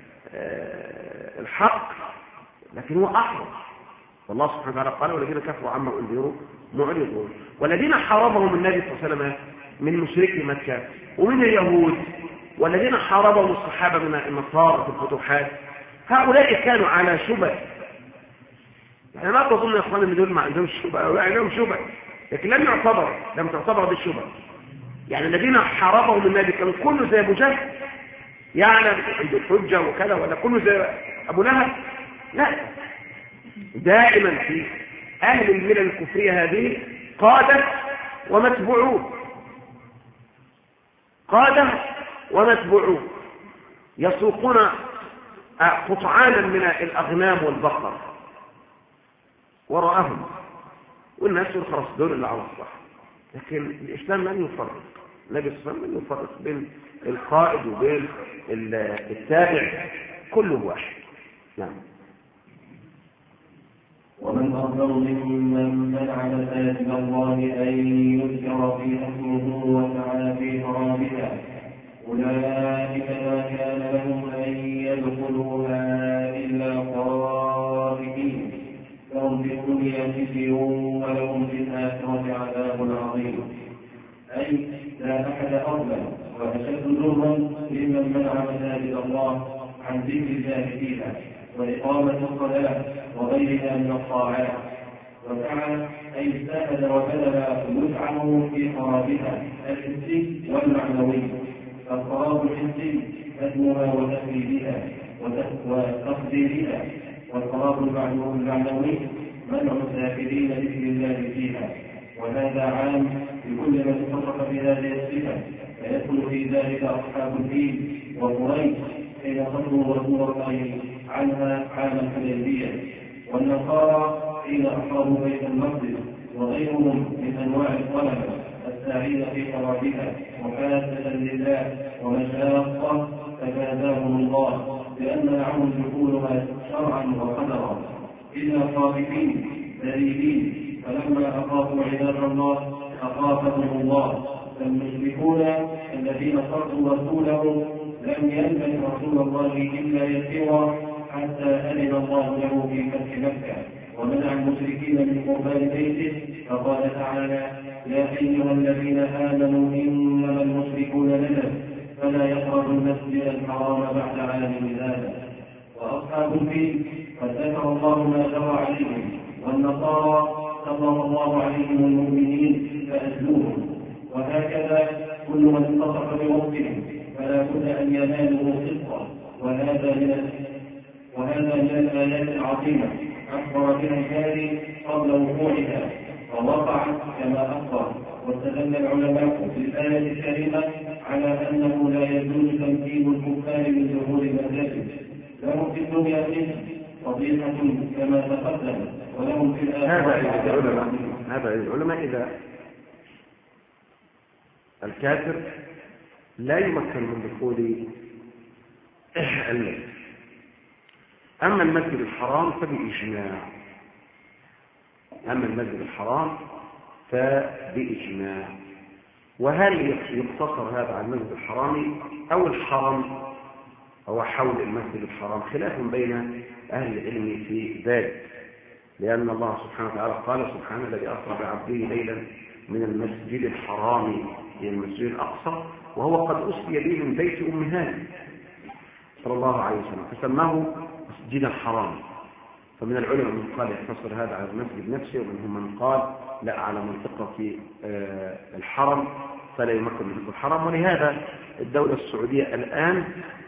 الحق، لكن هو أحرص. والله سبحانه وتعالى قال: والذين كفروا عما أنذروا معرضون. والذين حاربهم النبي صلى الله عليه وسلم من مشركي مكة ومن اليهود، والذين حاربهم الصحابة من النصارى في الفتوحات، هؤلاء كانوا على شبه. يعني ما تظن يا اخوان ان دول ما عندهمش شبه، او عندهم شبه، لكن لم تعتبر بالشبه. يعني الذين حاربهم النبي كانوا كله زي ابو جهل، يعني عنده الحجه وكذا، ولا كله زي ابو لهب؟ لا، دائما في اهل الملل الكفريه هذه قاده ومتبوعون يسوقون قطعانا من الاغنام والبقر وراءهم، والناس يقول خلاص دول اللي على الصح. لكن الإسلام لن يفرق، النبي صلى الله عليه وسلم لن يفرق بين القائد وبين التابع، كله واحد. نعم. ومن أفضل ممن منع مساجد الله أن يذكر في اسمه وسعى في خرابها، أولئك ما كان لهم أن يدخلوها إلا خائفين، لهم في الدنيا خزي ولهم في الآخرة عذاب عظيم. أي لا أحد أظلم وأشد ظلما ممن منع مساجد الله عن ذكر الله فيها وإقامة الصلاة وغيرها من الطاعات، وسعى أي اجتهد وبذل وسعه في خرابها الحسي والمعنوي. فالخراب الحسي هدمها وتخريبها وتقديرها، والخراب المعنوي منع الساكرين ذكر الله فيها، وهذا عام لكل من تصرف بهذه الصفة، فيدخل في ذلك أصحاب الدين وقريش حين صدوا رسول الله عنها عام الحديبية، والنصارى حين أحرروا بيت المقدس، وغيرهم من أنواع الطلبة الساعين في خرابها محاسبة لله ومشاقة، فجازاهم الله بأن لهم دخولها شرعا وقدرا إلا خائفين ذليلين، فلما أخافوا عباد الله أخافهم الله فالمشركون الذين صدوا رسوله لم يلبث رسول الله إلا يسيرا حتى أذن الله له في فتح مكة ومنع المشركين من قربان بيته، فقال تعالى: يا أيها الذين آمنوا إنما المشركون نجس فلا يقربوا المسجد الحرام بعد عامهم هذا. وأصحاب الفيل قد ذكر الله ما جرى عليهم، والنصارى سلط الله عليهم المؤمنين فأجلوهم، وهكذا كل من اتصف بوصفهم فلا بد أن ينالوا صدقا. وهذا من الآيات العظيمة أخبر بها الباري قبل وقوعها ووقعت كما أخبر. واستدل العلماء في الآية الكريمة على أنه لا يجوز تمكين الكفار من ظهور المساجد، لهم في الدنيا فضيحة كما تقدم، ولهم في الآخرة. هذا العلماء إذا الكافر لا يمكن من دخول المسجد. أما المسجد الحرام فبإجماع. وهل يقتصر هذا على المسجد الحرام أو الحرم أو حول المسجد الحرام؟ خلاف بين أهل العلم في ذلك، لأن الله سبحانه وتعالى قال: سبحان الذي أسرى بعبده ليلا من المسجد الحرام إلى المسجد الأقصى وهو قد أسري به من بيت أم هانئ صلى الله عليه وسلم، فسماه مسجد الحرام. فمن العلماء من قال يقتصر هذا على المسجد نفسه، ومنهم من قال لا، على منطقة في الحرم فلا يمكن من الحرم. ولهذا الدولة السعودية الآن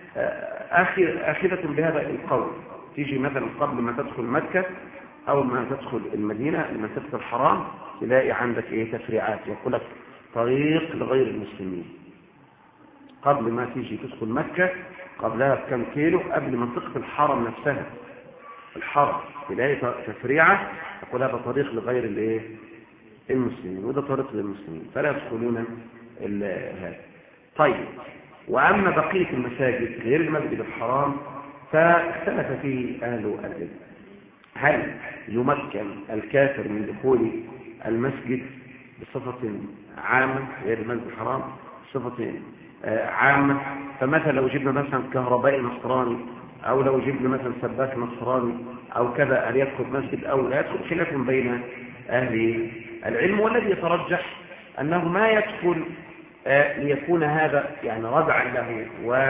آخذة بهذا القول، تيجي مثلا قبل ما تدخل مكة أو ما تدخل المدينة منطقة الحرام تلاقي عندك تفريعات، يقول لك طريق لغير المسلمين. قبل ما تيجي تدخل مكة قبلها بكم كيلو قبل منطقة الحرم نفسها، الحرم تلاقي تفريعة يقول هذا طريق لغير المسلمين، وده طريق للمسلمين فلا يدخلون هذا. طيب، وأما بقية المساجد غير المسجد الحرام فاختلف فيه أهل العلم، هل يمكن الكافر من دخول المسجد بصفة عامة غير المسجد الحرام بصفة عامة؟ فمثلا لو جبنا مثلا كهربائي نصراني، أو لو جبنا مثلا سباك نصراني أو كذا، هل يدخل مسجد أو لا يدخل؟ خلاف بين أهل العلم، والذي يترجح أنه ما يدخل ليكون هذا يعني ردعا له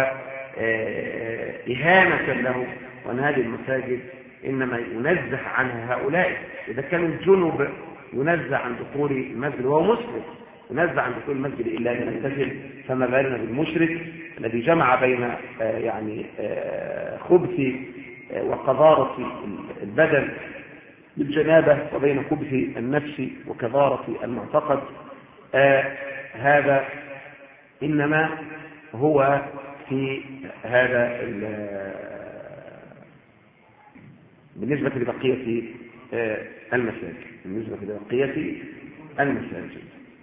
وإهانة له، وأن هذه المساجد إنما ينزه عنها هؤلاء. إذا كان الجنوب ينزه عن دخول المسجد وهو مسلم، ينزه عن دخول المسجد إلا أن ينتهي، فما بالنا بالمشرك الذي جمع بين يعني خبث وقذارة البدن بالجنابة وبين خبث النفس وكذارة المعتقد. هذا إنما هو في هذا بالنسبة لبقية المساجد.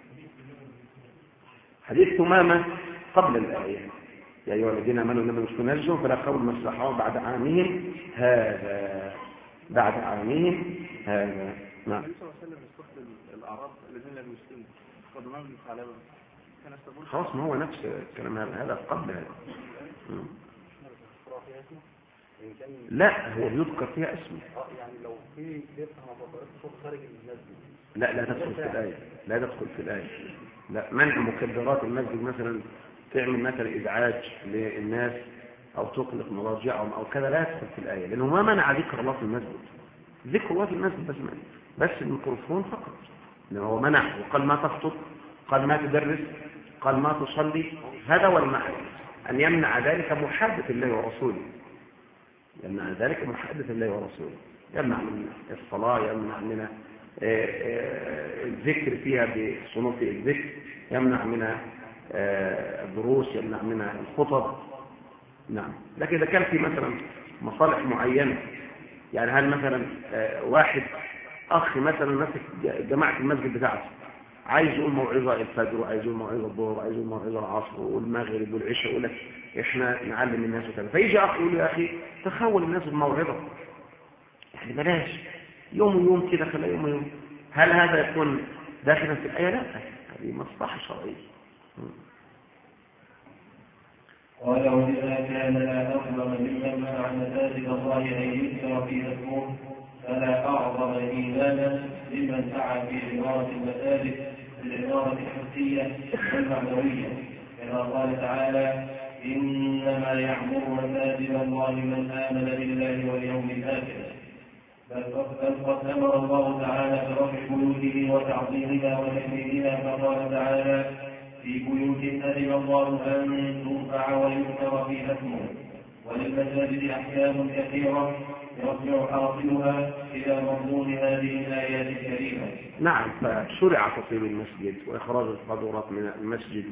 حديث ثمامة قبل الآية: يا أيها الذين آمنوا إنما المشركون نجس فلا يقربوا المسجد الحرام بعد عامهم هذا. نعم. النبي صلى الله عليه وسلم استخدم الأعراب الذين لم يسلموا قدماء من الثعلبة، كان يستقبل خلاص، ما هو نفس الكلام هذا قبل هذا. لا، هو يذكر فيها اسمه. يعني لو في بيفتح مبادرات صوت خارج المسجد لا تدخل في الآية. لا، منع مكبرات المسجد مثلا، تعمل مثلا إزعاج للناس أو تقلق مراجعهم أو كذا، لا يدخل في الآية، لأنه ما منع ذكر الله في المسجد. ذكر الله في المسجد بس الميكروفون فقط، لأنه هو منع وقال ما تخطب، قال ما تدرس، قال ما تصلي. هذا هو المعنى، أن يمنع ذلك محادثة الله ورسوله، يمنع ذلك محادثة الله ورسوله، يمنع من الصلاة، يمنع من الذكر فيها بصنوف الذكر، يمنع من الدروس، يمنع من الخطب. نعم. لكن إذا كان في مثلا مصالح معينة، يعني هل مثلا واحد أخ مثلا ماسك جماعة المسجد بتاعته، عايز يقول موعظة الفجر، وعايز يقول موعظة الظهر، وعايز يقول موعظة العصر والمغرب والعشاء، يقول لك احنا نعلم الناس وكذا، فيجي أخ يقول يا أخي تخول الناس بالموعظة، يعني بلاش يوم كده، خلال يوم. هل هذا يكون داخلا في الآية؟ لا، هذه مصلحة شرعية، قال وإذا كان لا أظلم ممن منع مساجد الله أن يذكر فيها اسمه فلا أعظم إيمانا لمن سعى في عمارة المساجد بالعمارة الحسية والمعنوية كما قال تعالى إنما يعمر مساجد الله من آمن بالله واليوم الآخر بل قد أمر الله تعالى برفع بيوته وتعظيمها وتكريمها فقال تعالى في بيوت أذن الله أن ترفع ويذكر فيها اسمه وللمساجد أحكام كثيرة يرجع حاصلها إلى مضمون هذه الآيات الكريمة. نعم، فشرع تطيب المسجد وإخراج القاذورات من المسجد،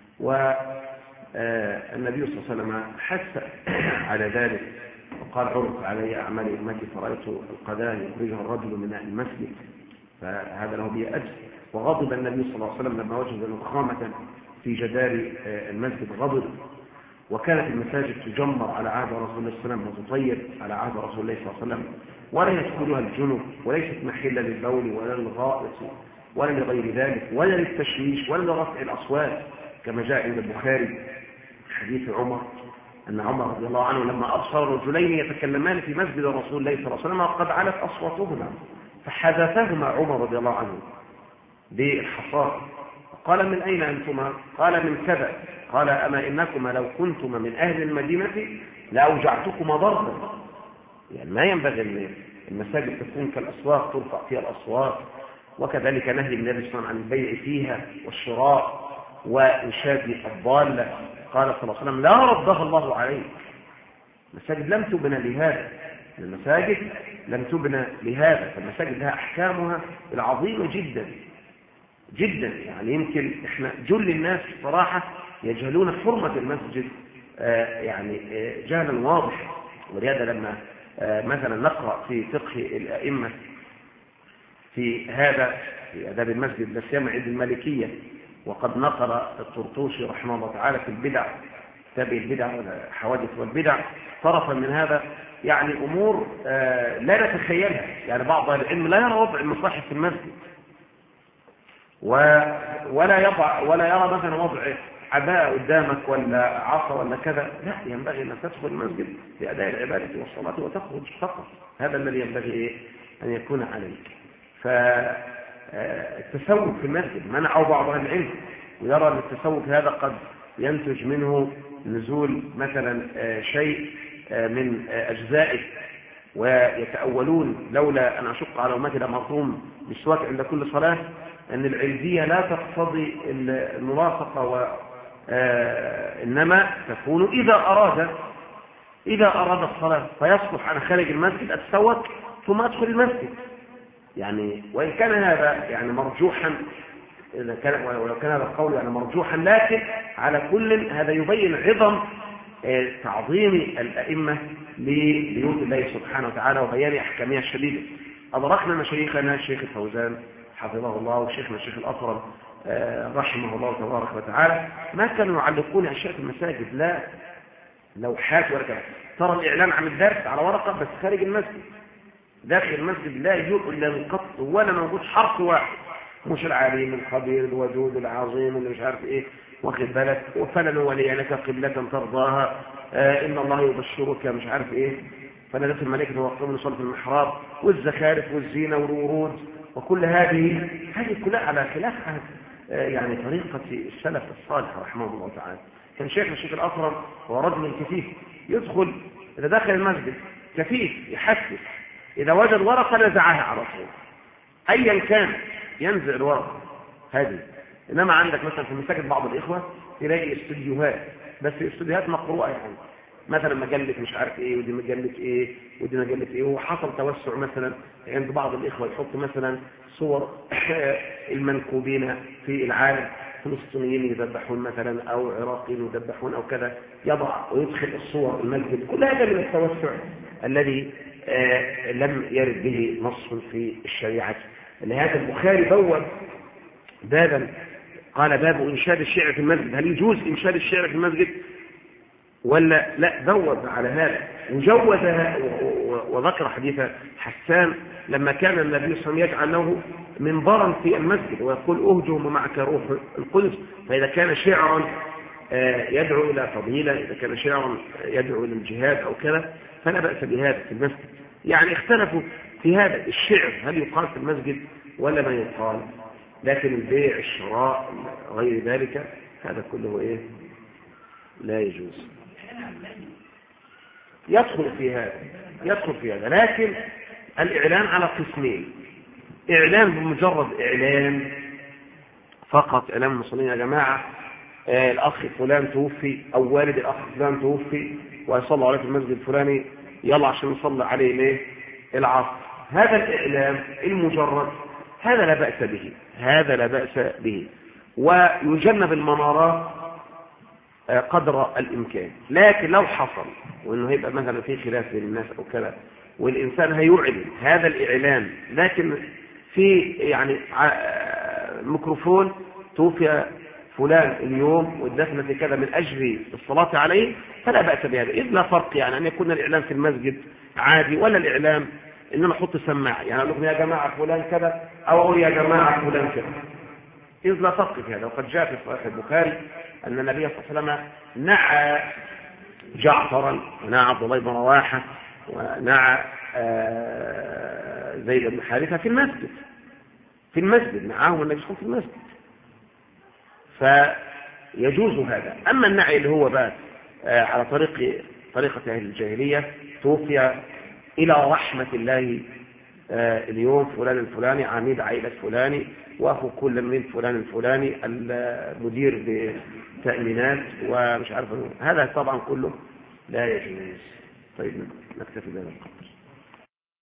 والنبي صلى الله عليه وسلم حث على ذلك وقال عرض علي أعمال أمتي فرأيت القذاة يخرجها الرجل من المسجد فهذا له به أجر. وغضب النبي صلى الله عليه وسلم لما وجد نخامة في جدار المسجد غضب. وكانت المساجد تجمر على عهد رسول الله صلى الله عليه وسلم وتطيب على عهد رسول الله صلى الله عليه وسلم، ولا يدخلها الجنب وليست محلا للبول ولا للغائط ولا لغير ذلك ولا للتشويش ولا لرفع الأصوات كما جاء عند البخاري حديث عمر أن عمر رضي الله عنه لما أبصر رجلين يتكلمان في مسجد رسول الله صلى الله عليه وسلم قد علت أصواتهما فحدثهما عمر رضي الله عنه بالحصى قال من أين أنتما؟ قال من كذا. قال أما إنكما لو كنتما من أهل المدينة لأوجعتكما ضربا. يعني ما ينبغي أن المساجد تكون كالأسواق ترفع فيها الأصوات، وكذلك نهي النبي صلى الله عليه وسلم عن البيع فيها والشراء وإنشاد الضالة. قال صلى الله عليه وسلم لا ردها الله عليك. المساجد لم تبنى لهذا، المساجد لم تبنى لهذا، فالمساجد لها أحكامها العظيمة جدا جدا. يعني يمكن احنا جل الناس صراحة يجهلون حرمة المسجد يعني جهلا واضح. ولهذا لما مثلا نقرأ في فقه الأئمة في هذا في آداب المسجد لا سيما عند المالكية، وقد نقل الطرطوشي رحمه الله تعالى في البدع تابع البدع والحوادث والبدع طرفا من هذا، يعني أمور لا نتخيلها. يعني بعض أهل العلم لا يرى وضع المصاحف في المسجد ولا يرى مثلا وضع عباءة قدامك ولا عصا ولا كذا. لا، ينبغي أن تدخل المسجد لأداء العبادة والصلاة وتخرج فقط. هذا الذي ينبغي أن يكون عليك. فالتسوق في المسجد منعه بعض أهل العلم، ويرى أن التسوق هذا قد ينتج منه نزول مثلا شيء من أجزائه، ويتأولون لولا أن أشق على أمتي لأمرتهم بالسواك عند كل صلاة أن العلزية لا تقتضي الملاصقة إنما تكون إذا أراد الصلاة فيصلح أنا خارج المسجد أتسوك ثم أدخل المسجد. يعني وإن كان هذا يعني مرجوحا، ولو كان هذا القول يعني مرجوحا، لكن على كل هذا يبين عظم تعظيم الأئمة لبيوت الله سبحانه وتعالى وبيان أحكامها الشديدة. أدركنا مشايخنا الشيخ الفوزان حفظه الله وشيخنا الشيخ الأطرم رحمه الله تبارك وتعالى ما كانوا يعلقون أشياء في المساجد، لا لوحات ولا كذا. ترى الإعلان عن الدرس على ورقة بس خارج المسجد، داخل المسجد لا يجوء إلا من قط ولا موجود حرف واحد، مش العليم الخبير الودود العظيم اللي مش عارف إيه واخد بالك، وفلن وليانك قبلة ترضاها إن الله يبشرك مش عارف إيه، فنادت الملائكة وقاموا لصلاة المحراب والزخارف والزينة والورود وكل هذه كلها على خلاف يعني طريقة السلف الصالح رحمه الله تعالى. كان شيخنا الشيخ الأطرم هو رجل كفيف، يدخل إذا دخل المسجد كفيف يحسس، إذا وجد ورقة نزعها على طول أيا كان ينزع الورقة هذه. إنما عندك مثلا في مساجد بعض الإخوة تلاقي استوديوهات، بس استوديوهات مقروءة، يعني مثلا مجلة مش عارف ايه ودي مجلة ايه ودي مجلة ايه، وحصل توسع مثلا عند بعض الإخوة يحط مثلا صور المنكوبين في العالم، فلسطينيين يذبحون مثلا أو عراقيين يذبحون أو كذا، يضع ويدخل الصور المسجد. كل هذا من التوسع الذي لم يرد به نص في الشريعة. لهذا البخاري بوب بابا قال باب إنشاد الشعر في المسجد، هل يجوز إنشاد الشعر في المسجد ولا لا؟ بوب على هذا وجوزها وذكر حديث حسان لما كان النبي صلى الله عليه وسلم يجعل له منبرا في المسجد ويقول أهجم معك روح القدس. فإذا كان شعرا يدعو إلى فضيلة، إذا كان شعرا يدعو إلى الجهاد أو كذا، فلا بأس بهذا في المسجد. يعني اختلفوا في هذا الشعر هل يقال في المسجد ولا ما يقال، لكن البيع الشراء غير ذلك هذا كله لا يجوز. يدخل في هذا لكن الإعلان على قسمين: إعلان بمجرد إعلان فقط، إعلان المصلين يا جماعة الأخ فلان توفي أو والد الأخ فلان توفي ويصلوا عليه في المسجد الفلاني، يلا عشان نصلي عليه العصر. هذا الإعلان المجرد هذا لا بأس به، ويجنب المنارات قدر الإمكان. لكن لو حصل وإنه هيبقى مثلا في خلاف بين الناس أو كذا والإنسان هيعلن هذا الإعلان لكن في يعني ميكروفون توفي فلان اليوم والدفن في كذا من أجل الصلاة عليه، فلا بأس بهذا، إذ لا فرق يعني أن يكون الإعلان في المسجد عادي ولا الإعلان إن أنا أحط سماعة يعني أقول يا جماعة فلان كذا أو أقول يا جماعة فلان كذا، إذ لا فرق في هذا. وقد جاء في صحيح البخاري أن النبي صلى الله عليه وسلم نعى جعفرا ونعى عبد الله بن رواحة ونعى زيد بن حارثة في المسجد نعاهم النبي صلى الله عليه وسلم في المسجد، فيجوز هذا. أما النعي اللي هو بقى على طريقة أهل الجاهلية، توفي إلى رحمة الله اليوم فلان الفلاني عميد عائلة فلاني وأخو كل من فلان الفلاني المدير بتأمينات ومش عارف، هذا طبعا كله لا يجوز. طيب نكتفي بهذا القدر.